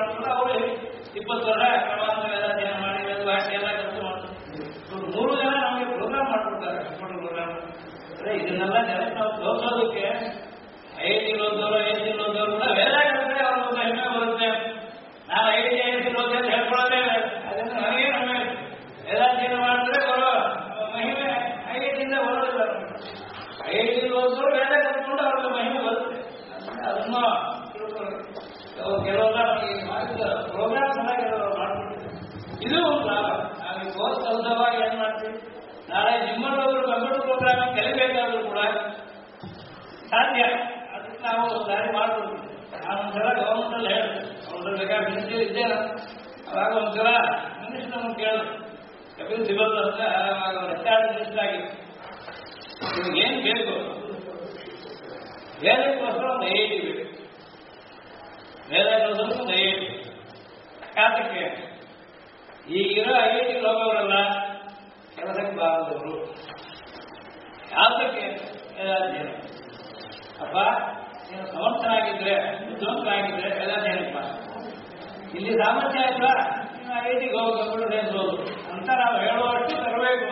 ಮಾಡ್ತಾರೆ. ಅವರು 20 ವರ್ಷ ಕ್ರಮಾಂತರ ವೇದಾಧ್ಯಯನ ಮಾಡಿ ಭಾಷೆ ಎಲ್ಲ ಕೆಲಸ ಮಾಡ್ತಾರೆ. 3 ಜನ ನಮಗೆ ಪ್ರೋಗ್ರಾಮ್ ಮಾಡ್ಕೊಡ್ತಾರೆ, ಕಂಪ್ಯೂಟರ್ ಪ್ರೋಗ್ರಾಮ್. ಅಂದರೆ ಇದನ್ನೆಲ್ಲ ಜನಕ್ಕೆ ನಾವು ತೋರಿಸೋದಕ್ಕೆ IIT ಓದೋರು ಕೂಡ ವೇದ ಕಲಿತ್ರೆ ಅವ್ರಿಗೊಂದು ಹೆಮ್ಮೆ ಬರುತ್ತೆ. ನಾವು IIT ಓದಿ ಅಂತ ಹೇಳ್ಕೊಳ್ಳೋದೇ ಅದನ್ನು ನನಗೆ ನಮಗೆ ವೇದಾಧ್ಯಯನ ಮಾಡಿದ್ರೆ ಬರೋ ಮಹಿಮೆ IIT ಬರೋದಿಲ್ಲ. IIT ಓದೋರು ವೇದ ಕಲ್ತ್ಕೊಂಡು ಅವ್ರಿಗೆ ಮಹಿಮೆ ಬರುತ್ತೆ. ಅದನ್ನು ಕೆಲವೆಲ್ಲ ನಮಗೆ ಪ್ರೋಗ್ರಾಮ್ಸ್ ಎಲ್ಲ ಕೆಲವರು ಮಾಡ್ಕೊಟ್ಟಿದ್ದಾರೆ. ಇದು ಒಂದು ಲಾಭ. ನಾವು ಕೋರ್ಸ್ ಕಲಿತವಾಗ ಏನು ಮಾಡ್ತೀವಿ, ನಾಳೆ ನಿಮ್ಮಲ್ಲೊಬ್ರು ಕಂಪ್ಯೂಟರ್ ಪ್ರೋಗ್ರಾಮಿಂಗ್ ಕಲಿಬೇಕಾದ್ರೂ ಕೂಡ ಸಾಧ್ಯ. ಅದಕ್ಕೆ ನಾವು ಒಂದು ದಾರಿ ಮಾಡ್ಬೋದು. ನಾನು ಒಂದ್ಸಲ ಗವರ್ಮೆಂಟಲ್ಲಿ ಹೇಳಿದೆ, ಅವ್ರಲ್ಲಿ ಬೇಕಾದ್ರೆ ಮಿನಿಸ್ಟ್ರಿ ಇದ್ದೆ. ಅವಾಗ ಒಂದ್ಸಲ ಮಿನಿಸ್ಟರ್ ನಮ್ಗೆ ಕೇಳಿದ್ರು, ಕಪಿಲ್ ಸಿಬಲ್ ಅಂತ ಅವಾಗ ರಿಟೈರ್ಡ್ ಮಿನಿಸ್ಟರ್ ಆಗಿತ್ತು. ನಿಮ್ಗೆ ಏನು ಬೇಕು? ವೇದಕ್ಕೋಸ್ಕರ ಒಂದು IIT ಬೇಕು. ವೇದ ಕಲಿಸೋದು ಒಂದು IIT. ಯಾತಕ್ಕೆ? ಈಗಿರೋ IIT ಹೋಗೋರೆಲ್ಲ ಕೆಲಸಕ್ಕೆ ಬಾರದವರು. ಯಾತಕ್ಕೆ? ವೇದಾಧ್ಯಯನ. ಅಪ್ಪ ನೀನು ಸಮರ್ಥನಾಗಿದ್ರೆ, ಬುದ್ಧಿವಂತನಾಗಿದ್ರೆ ವೇದಾಧ್ಯಯನಪ್ಪ. ಇಲ್ಲಿ ಸಾಮರ್ಥ್ಯ ಆಯ್ತಾ ನೀನು IITಗೆ ಹೋಗಿ ಕಂಪ್ಯೂಟರ್ ಸೈನ್ಸ್ ಹೋಗು ಅಂತ ನಾವು ಹೇಳುವಷ್ಟು ತರಬೇಕು.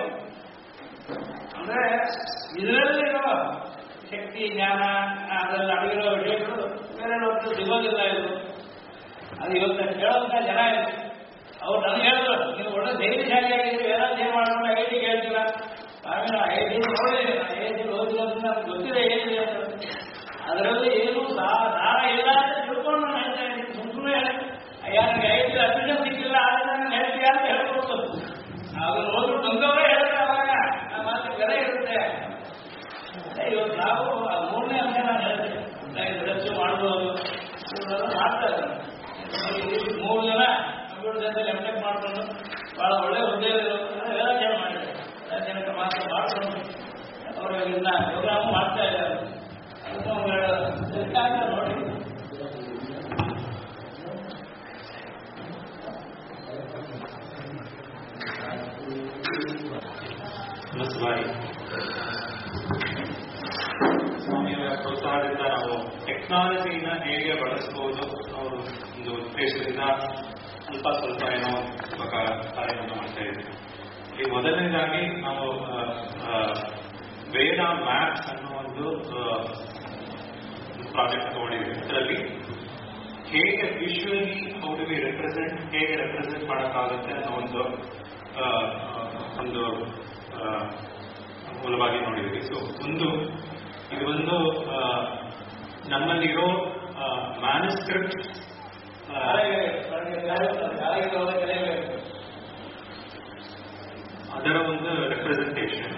ಅಂದ್ರೆ ಇದರಲ್ಲಿರೋ ಶಕ್ತಿ, ಜ್ಞಾನ, ಅದರಲ್ಲಿ ಅಡಗಿರೋ ವಿಷಯಗಳು ಬೇರೆ ಹೊತ್ತು ಸಿಗೋದಿಲ್ಲ. ಇದು ಅದು ಇವತ್ತು ಕೇಳೋಂಥ ಜನ ಇದೆ. ಅವ್ರು ನನಗೆ ಹೇಳಿದ್ರು, ನೀವು ಒಳ್ಳೆ ಧೈರ್ಯಶಾಲಿಯಾಗಿದ್ದೀರಿ, ವೇದಾಧ್ಯಯನ ಮಾಡ್ಕೊಂಡು IITಗೆ ಹೇಳ್ತೀರ. ಆಮೇಲೆ IIT ನೋಡಿದ್ದೀನಿ, IIT ಓದಿರೋದ್ರಿಂದ ನಮ್ಗೆ ಗೊತ್ತಿದೆ ಏನಿದೆ ಅಂತ. ಅದರಲ್ಲಿ ಏನು ದಾರ ಇಲ್ಲ ಅಂತ ತಿಳ್ಕೊಂಡು ನಾನು ಹೇಳ್ತಾ ಇದ್ದೀನಿ. ಸುಮ್ಮನೆ ನನಗೆ IIT ಅಡ್ಮಿಷನ್ ಸಿಕ್ಕಿಲ್ಲ ಆದರೆ ನಾನು ಹೇಳ್ತೀಯ ಅಂತ ಹೇಳ್ಕೊಡ್ತು. ಅದನ್ನು ಓದಿ ಬಂದವರೇ ಹೇಳ್ತಾರೆ. ಅವಾಗ ಆ ಮಾತು ಬೆಲೆ ಇರುತ್ತೆ. ಇವತ್ತು ನಾವು ಆ 3ನೇ ಅಂಶ ನಾನು ಹೇಳ್ತೇನೆ, ರಿಸರ್ಚ್ ಮಾಡ್ಬೋದು ಮಾಡ್ತಾ ಇದ್ದಾರೆ. 3 ಜನ ಕಂಪ್ಯೂಟರ್ ಸೈನ್ಸಲ್ಲಿ MTech ಮಾಡಿಕೊಂಡು ಭಾಳ ಒಳ್ಳೆ ಹುದ್ದೆಯಲ್ಲಿ ವೇದಾಧ್ಯಯನ ಮಾಡಿದ್ದಾರೆ. ವೇದಾಧ್ಯಯನಕ್ಕೆ ಮಾತ್ರ ಮಾಡಿಕೊಂಡು ಅವರು ಇನ್ನ ಪ್ರೋಗ್ರಾಮ್ ಮಾಡ್ತಾ ಇದ್ದಾರೆ. ಅದಕ್ಕೆ ಒಂದೆರಡು ದೃಷ್ಟಾಂತ ನೋಡಿ. ಸ್ವಾಮಿಯವರ ಪ್ರೋತ್ಸಾಹದಿಂದ ನಾವು ಟೆಕ್ನಾಲಜಿನ ಹೇಗೆ ಬಳಸಬಹುದು ಅವರು ಒಂದು ಉದ್ದೇಶದಿಂದ ಸ್ವಲ್ಪ ಏನೋ ಕಾರ್ಯಕ್ರಮ ಮಾಡ್ತಾ ಇದ್ದೀವಿ. ಈ ಮೊದಲನೇದಾಗಿ ನಾವು ವೇದ ಮ್ಯಾಪ್ಸ್ ಅನ್ನೋ ಒಂದು ಪ್ರಾಜೆಕ್ಟ್ ತಗೊಂಡಿದ್ದೀವಿ. ಅದರಲ್ಲಿ ಹೇಗೆ visually how do we represent, ಹೇಗೆ ರೆಪ್ರೆಸೆಂಟ್ ಮಾಡೋಕ್ಕಾಗುತ್ತೆ ಅನ್ನೋ ಒಂದು ಮೂಲವಾಗಿ ನೋಡಿದ್ವಿ. ಸೊ ಇದು ಒಂದು ನಮ್ಮಲ್ಲಿರೋ ಮ್ಯಾನುಸ್ಕ್ರಿಪ್ಟ್ ಅದರ ಒಂದು ರೆಪ್ರೆಸೆಂಟೇಷನ್.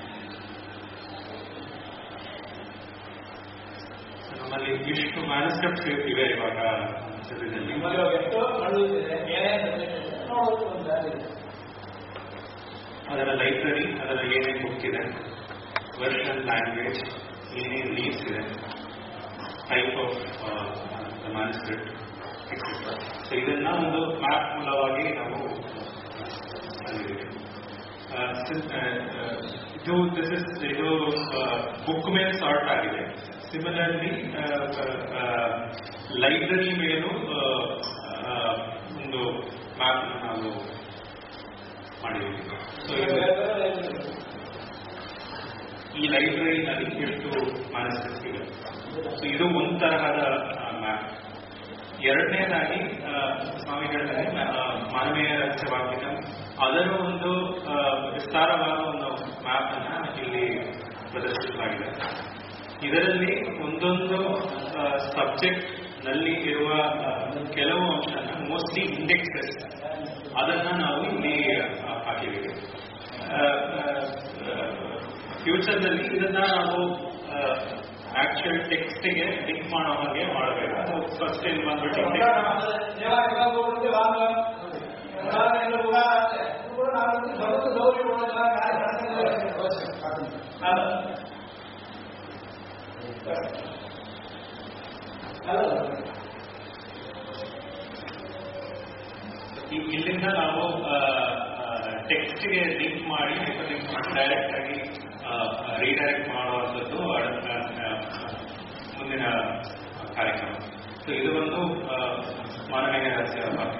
ನಮ್ಮಲ್ಲಿ ಇಷ್ಟು ಮ್ಯಾನುಸ್ಕ್ರಿಪ್ಟ್ಸ್ ಇವೆ ಇವಾಗ ಸದ್ಯದಲ್ಲಿ. ಅದರ ಲೈಬ್ರರಿ, ಅದರ ಏನೇನು ಬುಕ್ ಇದೆ, ವರ್ಷನ್, ಲ್ಯಾಂಗ್ವೇಜ್, ಏನೇನು ನೀಡ್ಸ್ ಇದೆ, type of manuscript etcetera. So ಇದನ್ನ ಒಂದು ಮ್ಯಾಪ್ ಮೂಲವಾಗಿ ನಾವು ಇದು ಬುಕ್ ಮೇಲೆ ಸಾರ್ಟ್ ಆಗಿದೆ. ಸಿಮಿಲರ್ಲಿ ಲೈಬ್ರರಿ ಮೇಲೂ ಒಂದು ಮ್ಯಾಪ್ ನಾವು ಮಾಡಿದ್ದೀವಿ. ಸೊ ಈ ಲೈಬ್ರರಿನಲ್ಲಿ ಎಷ್ಟು ಮ್ಯಾನುಸ್ಕ್ರಿಪ್ಟ್ಸ್ ಇದೆ. ಸೊ ಇದು ಒಂದು ತರಹದ ಮ್ಯಾಪ್. ಎರಡನೇದಾಗಿ ಸ್ವಾಮಿಗಳಲ್ಲಿ ಮಾನವೀಯ ರಹಸ್ಯವಾಕ್ಯ ಅದರ ಒಂದು ವಿಸ್ತಾರವಾದ ಒಂದು ಮ್ಯಾಪ್ ಅನ್ನ ಇಲ್ಲಿ ಪ್ರದರ್ಶಿಸಲಾಗಿದೆ. ಇದರಲ್ಲಿ ಒಂದೊಂದು ಸಬ್ಜೆಕ್ಟ್ ನಲ್ಲಿ ಇರುವ ಕೆಲವು ಅಂಶನ, ಮೋಸ್ಟ್ಲಿ ಇಂಡೆಕ್ಸಸ್, ಅದನ್ನ ನಾವು ಇಲ್ಲಿ ಹಾಕಿದ್ದೀವಿ. ಫ್ಯೂಚರ್ನಲ್ಲಿ ಇದನ್ನ ನಾವು ಆಕ್ಚುಯಲ್ ಟೆಕ್ಸ್ಟ್ಗೆ ಲಿಂಕ್ ಮಾಡೋ ಹಾಗೆ ಮಾಡಬೇಕು. ಫಸ್ಟ್ ಇಲ್ಲಿ ಬಂದ್ಬಿಟ್ಟು ಇಲ್ಲಿಂದ ನಾವು ಟೆಕ್ಸ್ಟ್ಗೆ ಲಿಂಕ್ ಮಾಡಿ ಡೈರೆಕ್ಟ್ ಆಗಿ ರೀಡೈರೆಕ್ಟ್ ಮಾಡುವಂಥದ್ದು ಮುಂದಿನ ಕಾರ್ಯಕ್ರಮ. ಸೊ ಇದು ಒಂದು ಮಾನವೀಯ Yasya Bhakti.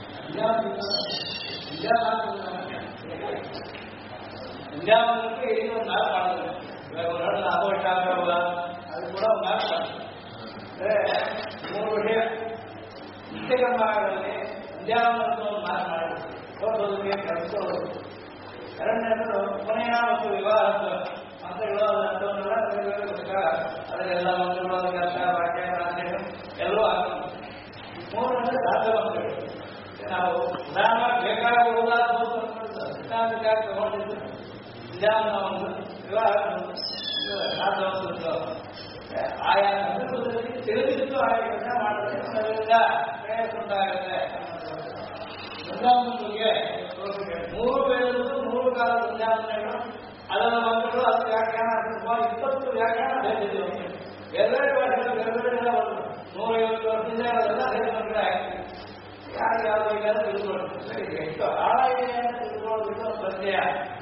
ಸಂಧ್ಯಾವಂದನಕ್ಕೆ ಈಗ ಒಂದು ನಾಲ್ಕು ಮಾಡೋದು. ಇವಾಗ ಒಂದು 4 ವರ್ಷ ಆಗುವಾಗ ಅದು ಕೂಡ ಒಂದು 4 ಅಂದರೆ 3 ವಿಷಯ ನಿತ್ಯಕರ್ಮಗಳಲ್ಲಿ ಸಂಧ್ಯಾವಂದನ ಒಂದು 4 ಮಾಡಿ ಓದೋದಕ್ಕೆ ಕಲಿಸೋದು. ಎರಡನೇದು ಕೊನೆಯ ಮತ್ತು ವಿವಾಹದ ಮಂತ್ರಗಳು ಅಂಥವನ್ನೆಲ್ಲ ಅದರೆಲ್ಲ ಮಂತ್ರಗಳು ಕೆಲಸ ವಾಕ್ಯ ಪ್ರಾರ್ಥನೆ ಎಲ್ಲವೂ ಆಗ್ತದೆ. 3ನೇದು ದಾಸ ಮಂತ್ರಗಳು. ನಾವು ಉದಾಹರಣೆ ಬೇಕಾಗುವುದಾದ ಸಿದ್ಧಾಂತಕ್ಕಾಗಿ ತಗೊಂಡಿದ್ದು ಸಂಧ್ಯಾವಂದನ ಒಂದು ವಿವಾಹ ಆಯಾ ಸಂದರ್ಭದಲ್ಲಿ ತಿಳಿದಿದ್ದು ಆಯಾ ಕೆಲಸ ಮಾಡಿದ್ರೆ ಅದರಿಂದ ಶ್ರೇಯಸ್ ಉಂಟಾಗುತ್ತೆ. ಸಂಧ್ಯಾವಂದನಿಗೆ 3 ವೇದಗಳು 3 ಕಾಲದ ಸಂಧ್ಯಾವಂದನೆಗಳು ಅದರ ಮಂತ್ರಗಳು ಅದರ ವ್ಯಾಖ್ಯಾನ 20 ವ್ಯಾಖ್ಯಾನ ಬೇಕಿದ್ದೀವಿ. ಬೇರೆ ಭಾಷೆಗಳು ಬೇರೆ ಬೇರೆ 150 ವರ್ಷದಿಂದ ಅದೆಲ್ಲ ಹೇಗೆ ಆಗ್ತದೆ. ಯಾರು ಯಾವ ಬೇಕಾದ್ರೂ ತಿಳ್ಕೊಳ್ಳಿ. ಎಷ್ಟು ಆಳಾಗಿದೆ ಅಂತ ತಿಳ್ಕೊಳ್ಳೋದು ಪ್ರತ್ಯಯ.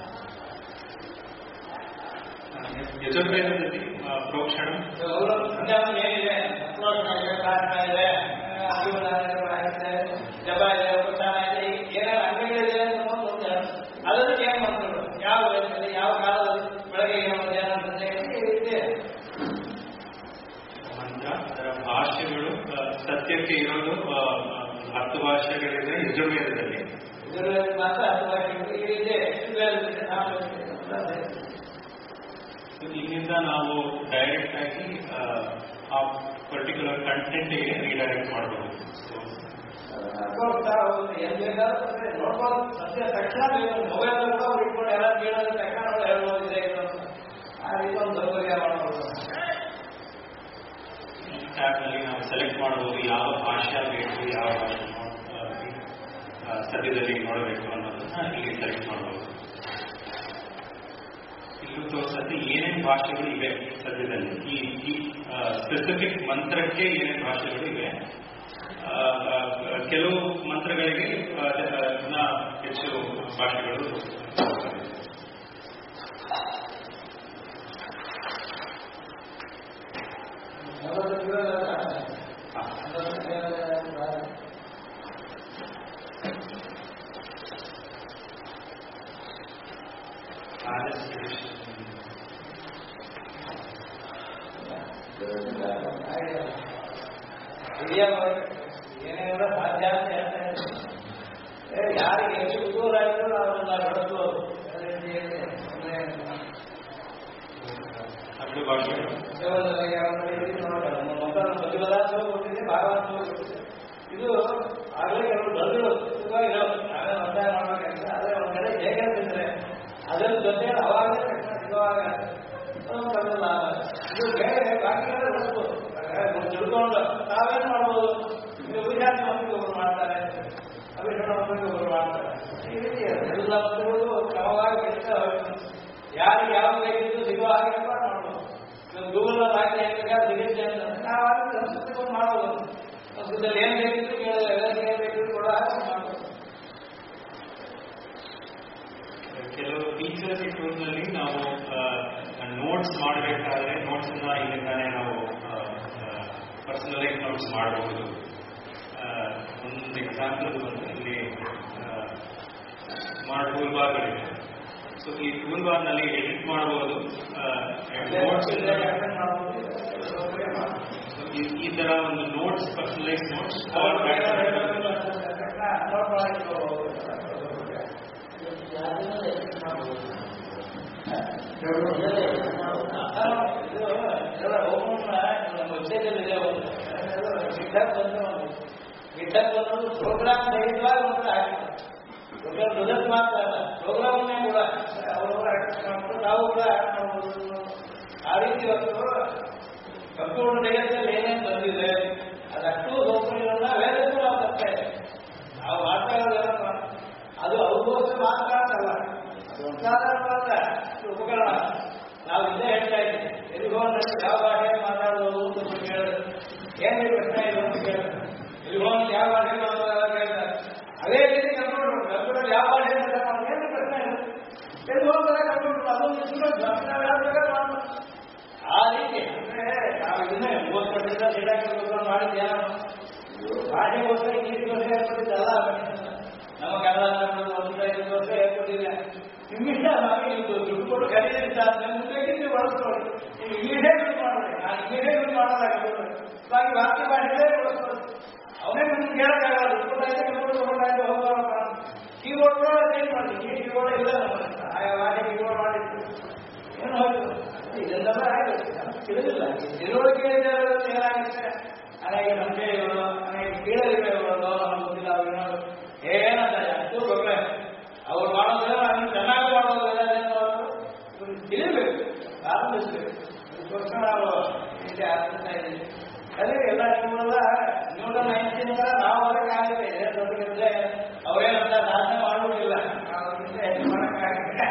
ಯಜುರ್ವೇದದಲ್ಲಿ ಪ್ರೋಕ್ಷಣ ಸಂಧ್ಯಾವಂದನ ಏನಿದೆ, ಪ್ರೋಕ್ಷಣ ಇದೆ, ಪ್ರಾರ್ಥನೆ ಇದೆ, ಜಪ ಇದೆ, ಉಪಚಾರ ಇದೆ, ಏನೇನು ಅಂಗಗಳಿದೆ ಅಂತ ಅದಕ್ಕೆ ಏನು ಮಂತ್ರಗಳು, ಯಾವ ವಯಸ್ಸಲ್ಲಿ ಯಾವ ಕಾಲದಲ್ಲಿ ಬೆಳಗ್ಗೆ ಮಧ್ಯಾಹ್ನ ಸಂಜೆ ಇದೆ ಮಂತ್ರ. ಅದರ ಭಾಷೆಗಳು ಸತ್ಯಕ್ಕೆ ಇರೋದು 10 ಭಾಷೆಗಳಿದೆ ಯಜುರ್ವೇದದಲ್ಲಿ. ಯಜುರ್ವೇದ ಮಾತ್ರ 10 ಭಾಷೆಗಳು ಇದೆ. ಇಲ್ಲಿಂದ ನಾವು ಡೈರೆಕ್ಟ್ ಆಗಿ ಆ ಪರ್ಟಿಕ್ಯುಲರ್ ಕಂಟೆಂಟ್ಗೆ ರೀಡೈರೆಕ್ಟ್ ಮಾಡಬಹುದು. ನೋಡ್ತಾ ಹೋಗುತ್ತೆ. ಏನ್ ಬೇಕಾದ್ರೆ ನೋಡ್ಬೋದು. ಸದ್ಯ ತಕ್ಷಣ ಮೊಬೈಲ್ ಕೂಡ ಇಟ್ಕೊಂಡು ಎಲ್ಲ ಕೇಳೋದು ತಕ್ಷಣ ಹೇಳ್ಬೋದಿದೆ. ಆ ರೀತಿ ಒಂದು ಸೌಕರ್ಯ ಮಾಡಬಹುದು. ಈ ಟ್ಯಾಬ್ನಲ್ಲಿ ನಾವು ಸೆಲೆಕ್ಟ್ ಮಾಡಬಹುದು ಯಾವ ಭಾಷೆ ಬೇಕು, ಯಾವ ಭಾಷೆ ಸದ್ಯದಲ್ಲಿ ನೋಡಬೇಕು ಅನ್ನೋದನ್ನ ಇಲ್ಲಿ ಸೆಲೆಕ್ಟ್ ಮಾಡಬಹುದು. ಇಲ್ಲೂ ತೋರಿಸತ್ತೆ ಏನೇನು ಭಾಷೆಗಳು ಇವೆ ಸದ್ಯದಲ್ಲಿ. ಈ ಸ್ಪೆಸಿಫಿಕ್ ಮಂತ್ರಕ್ಕೆ ಏನೇನು ಭಾಷೆಗಳು ಇವೆ. ಕೆಲವು ಮಂತ್ರಗಳಿಗೆ ಹೆಚ್ಚು ಭಾಷೆಗಳು. ಏನೇನೋ ಸಾಧ್ಯ ಅಂತ ಹೇಳ್ತಾರೆ. ಯಾರಿಗೆ ಎಷ್ಟು ಕುತೂಹಲ ಆಯಿತು ಅದನ್ನ ನಡೆಸೋದು. ಇದು ಆಗಲೇ ಕೆಲವು ಬದಲು ಇರೋದು. ನಾವೇ ಒತ್ತಾಯ ಮಾಡಬೇಕಂತ ಆದರೆ ಒಂದು ಕಡೆ ಹೇಗೆ ಅಂತಿದ್ರೆ ಅದರ ಜೊತೆ ಅವಾಗ ಸಿಗುವಾಗ ಇದು ಬೇರೆ ಬಾಕಿಗೆಲ್ಲ ನಡೆಸ್ಬೋದು. ತಿಳ್ಕೊಂಡು ತಾವೇನು ಮಾಡ್ಬೋದು. ವಿದ್ಯಾರ್ಥಿ ಮಕ್ಕಳಿಗೆ ಒಬ್ಬರು ಮಾಡ್ತಾರೆ, ಅಭಿಷೇಕ ಮಕ್ಕಳಿಗೆ ಒಬ್ಬರು ಮಾಡ್ತಾರೆ. ಈ ರೀತಿ ಎಲ್ಲ ಮಕ್ಕಳು ಕ್ರಮವಾಗಿ ಬೆಳೀತಾ ಹೋಗ್ತಾರೆ. ಯಾರಿಗೆ ಯಾವ ಬೇಕಿದ್ದು ಸಿಗುವ ಹಾಗೆ ಮಾಡ್ಬೋದು. ಗೂಗಲ್ ಹಾಕಿ ಏನ್ ಬೇಕಾದ್ರೆ ಸಿಗುತ್ತೆ ಅಂತ ನಾವು ಆದ್ರೆ ಸಂಸ್ಕೃತಿಕೊಂಡು ಮಾಡ್ಬೋದು. ಸಂಸ್ಕೃತದಲ್ಲಿ ಏನ್ ಬೇಕಿದ್ರು ಕೇಳಿದ್ರೆ ಏನ್ ಬೇಕಿದ್ರು ಕೂಡ ಮಾಡ್ಬೋದು. ಕೆಲವು ಫೀಚರ್ಸ್ ಟೂಲ್ನಲ್ಲಿ ನಾವು ನೋಟ್ಸ್ ಮಾಡಬೇಕಾದ್ರೆ ನೋಟ್ಸ್ ಇಲ್ಲಿಂದಾನೇ ನಾವು ಪರ್ಸನಲೈಸ್ ನೋಟ್ಸ್ ಮಾಡಬಹುದು. ಒಂದು ಎಕ್ಸಾಂಪಲ್ ಬಂದು ಇಲ್ಲಿ ಟೂಲ್ ಬಾರ್ಗಳಿದೆ. ಸೊ ಈ ಟೂಲ್ ಬಾರ್ನಲ್ಲಿ ಎಡಿಟ್ ಮಾಡಬಹುದು ನೋಟ್ಸ್. ಈ ತರ ಒಂದು ನೋಟ್ಸ್ ಪರ್ಸನಲೈಸ್ ನೋಟ್ಸ್ ಪ್ರೋಗ್ರಾಮ್ ಸಹಿತವಾಗಿ ಒಂದು ಹಾಕಿದ್ದಾರೆ. ಮಾತ್ರ ಅಲ್ಲ, ಪ್ರೋಗ್ರಾಮ್ನೇ ಕೂಡ ಅವರು ನಾವು ಕೂಡ ಆ ರೀತಿ ಕಂಪ್ಯೂಟರ್ ಜಗತ್ತಲ್ಲಿ ಏನೇನು ಬಂದಿದೆ ಅದಷ್ಟು ಸೌಕರ್ಯಗಳನ್ನ ವೇದಕ್ಕೂ ನಾವು ತರ್ತಾ ಇದೆ. ನಾವು ಮಾಡ್ತಾ ಇರೋದು ಅದು ಅವ್ರಿಗೋಸ್ಕರ ಮಾತ್ರ ಅಂತಲ್ಲ, ಅದು ಸಾಧಾರಣವಾದ ಉಪಕರಣ. ನಾವು ಇಲ್ಲೇ ಹೇಳ್ತಾ ಇದ್ದೀವಿ, ಎಲ್ಲಿಗೋನ್ ಯಾವ ಭಾಷೆ ಮಾತಾಡೋದು ಅಂತ ಕೇಳಿದ್ರೆ ಏನ್ ಪ್ರಶ್ನೆ ಇದೆ ಅಂತ ಕೇಳಿದ್ರೆ ಎಲ್ಲಿಗೋನ್ ಯಾವ ಭಾಷೆ ಮಾತಾಡೋದು. ಅದೇ ರೀತಿ ಕಂಪ್ಯೂಟರ್ ಯಾವ ಭಾಷೆ ಏನು ಪ್ರಶ್ನೆ ಇದೆ, ಎಲ್ಲಿಗೋನ್ ಕಂಪ್ಯೂಟರ್ ಅದೊಂದು ಆ ರೀತಿ. ಅಂದ್ರೆ ನಾವು ಇದನ್ನೇ 30 ವರ್ಷದಿಂದ ಮಾಡಿದ್ಯಾ ಭಾಷೆಗೋಸ್ಕರ ನೀತಿಗೋಸ್ಕರ ಇಂಗ್ಲೀಷ್ ನೀವು ದುಡ್ಡು ಕೊಟ್ಟು ಖರೀದಿಸ್ತಾರೆ ಮುಂದೆ ಬಳಸ್ಕೊಳ್ಳಿ. ನೀವು ಇಂಗ್ಲೀಷೇ ಯೂಸ್ ಮಾಡೋದು, ನಾನು ಇಂಗ್ಲೀಷೇ ಯೂಸ್ ಮಾಡೋದಾಗುತ್ತೆ. ಹಾಗಾಗಿ ವಾಕ್ಯ ಭಾಷೆಯೇ ಬಳಸ್ಕೊಳ್ಳಿ. ಅವನೇ ನಿಮ್ಗೆ ಕೇಳಕ್ಕಾಗಲ್ಲ, ತಗೊಂಡಾಯ್ತು ಹೋಗೋಣ. ಕೀಬೋರ್ಡ್ ಕೂಡ ಚೇಂಜ್ ಮಾಡ್ತೀನಿ, ಈ ಕೀಬೋರ್ಡ್ ಇಲ್ಲ ಆಯಾ ಭಾಷೆ ಕೀಬೋರ್ಡ್ ಮಾಡಿತ್ತು ಏನು ಹೋಯ್ತು. ಇದೆಲ್ಲ ಆಗುತ್ತೆ, ತಿಳಿದಿಲ್ಲ. ತಿಳುವಳಿಕೆ ಏನಾಗುತ್ತೆ, ಅನೇಕ ಸಂಶಯಗಳು, ಅನೇಕ ಕೀಳರಿಮೆಗಳು ನಮ್ಗೆ ಗೊತ್ತಿಲ್ಲ. ಅವ್ರೇನೋ ಏನಂತ ಅಷ್ಟು ಗೊಬ್ಬರ ಅವ್ರು ಮಾಡೋದಿಲ್ಲ, ನಾನು ಚೆನ್ನಾಗಿ ಮಾಡೋದಿಲ್ಲ, ತಿಳಿಬೇಕು, ಆರಂಭಿಸ್ಬೇಕು. ಅದಕ್ಕೋಸ್ಕರ ನಾವು ಇಲ್ಲಿ ಆರಂಭಿಸ್ತಾ ಇದ್ದೀವಿ. ಅದೇ ಎಲ್ಲ ನಿಮ್ಮಲ್ಲ ನ್ಯೂಟನ್ ಐನ್ಸ್ಟೀನ್ಗಳ ನಾವು ಹೊರಗಾಗುತ್ತೆ. ದೊಡ್ಡ ಕೆಲಸ ಅವರೇನಂತ ಸಾಧನೆ ಮಾಡುವುದಿಲ್ಲ, ಅವ್ರಿಂದ ಹೆಚ್ಚು ಮಾಡೋಕ್ಕಾಗುತ್ತೆ.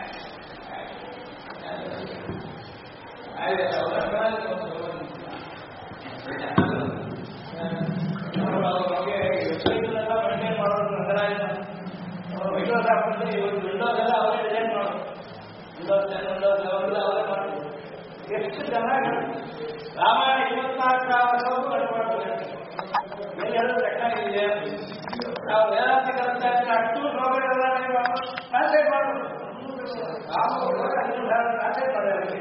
ವೆಬ್ಸೈಟ್ನೆಲ್ಲ ಮೇಂಟೈನ್ ಮಾಡೋದು ಮೈಕ್ರೋಸಾಫ್ಟ್ ಇವತ್ತು ವಿಂಡೋಸ್ ಎಲ್ಲ ಅವರೇ ಡಿಸೈನ್ ಮಾಡೋದು. ವಿಂಡೋಸ್ 10, ವಿಂಡೋಸ್ 11 ಅವರೇ ಮಾಡೋದು. ಎಷ್ಟು ಚೆನ್ನಾಗಿ ರಾಮಾಯಣ 24 ಕಟ್ ಮಾಡ್ತಾರೆ. ಏನು ಲೆಕ್ಕಾಗಿದೆ, ನಾವು ವೇದಾಂತ ಕಲಿಸ್ತಾ ಇದ್ರೆ ಅಷ್ಟು ಶ್ಲೋಕಗಳೆಲ್ಲ ಟ್ರಾನ್ಸ್ಲೇಟ್ ಮಾಡೋದು. ಟ್ರಾನ್ಸ್ಲೇಟ್ ಮಾಡೋದು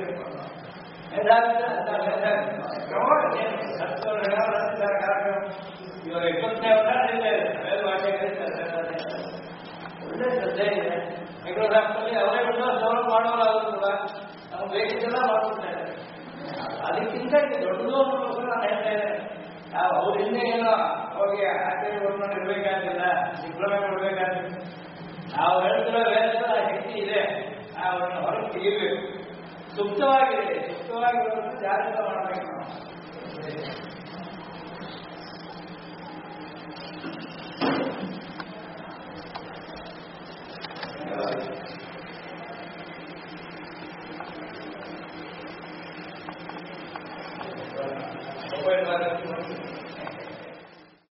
ಇವಾಗ 20ನೇ ವರ್ಷ ಭಾಷೆ ಕಲಿಸ್ತಾರೆ. ಒಳ್ಳೆ ಶ್ರದ್ಧೆ ಇದೆ. ಮೈಕ್ರೋಸಾಫ್ಟಲ್ಲಿ ಅವರೇ ವಿಂಡೋಸ್ ಡೌನ್ಲೋಡ್ ಮಾಡೋರಾದ್ರು ಕೂಡ ನಮ್ಗೆ ಬೇಕಿದ್ದೆಲ್ಲ ಮಾಡ್ಕೊಡ್ತಾರೆ. ಅದಕ್ಕಿಂತ ದೊಡ್ಡದು ಅನ್ನೋದು ನಾನು ಹೇಳ್ತಾ ಇದ್ದೇನೆ. ನಾವು ಅವ್ರ ಹಿಂದೆ ಏನೋ ಅವ್ರಿಗೆ ಆಚಾರ್ಯ ವರ್ಣ ಇರಬೇಕಾಗಿಲ್ಲ, ಡಿಪ್ಲೊಮೆ ಕೊಡಬೇಕಾಗಿಲ್ಲ. ನಾವು ಹೇಳ್ತಿರೋ ವೇದದ ಶಕ್ತಿ ಇದೆ, ಅವರನ್ನು ಹೊರಗೆ ತೆಗಿಬೇಕು. ಸುಪ್ತವಾಗಿರೋದನ್ನು ಜಾಗೃತ ಮಾಡಬೇಕು ನಾವು.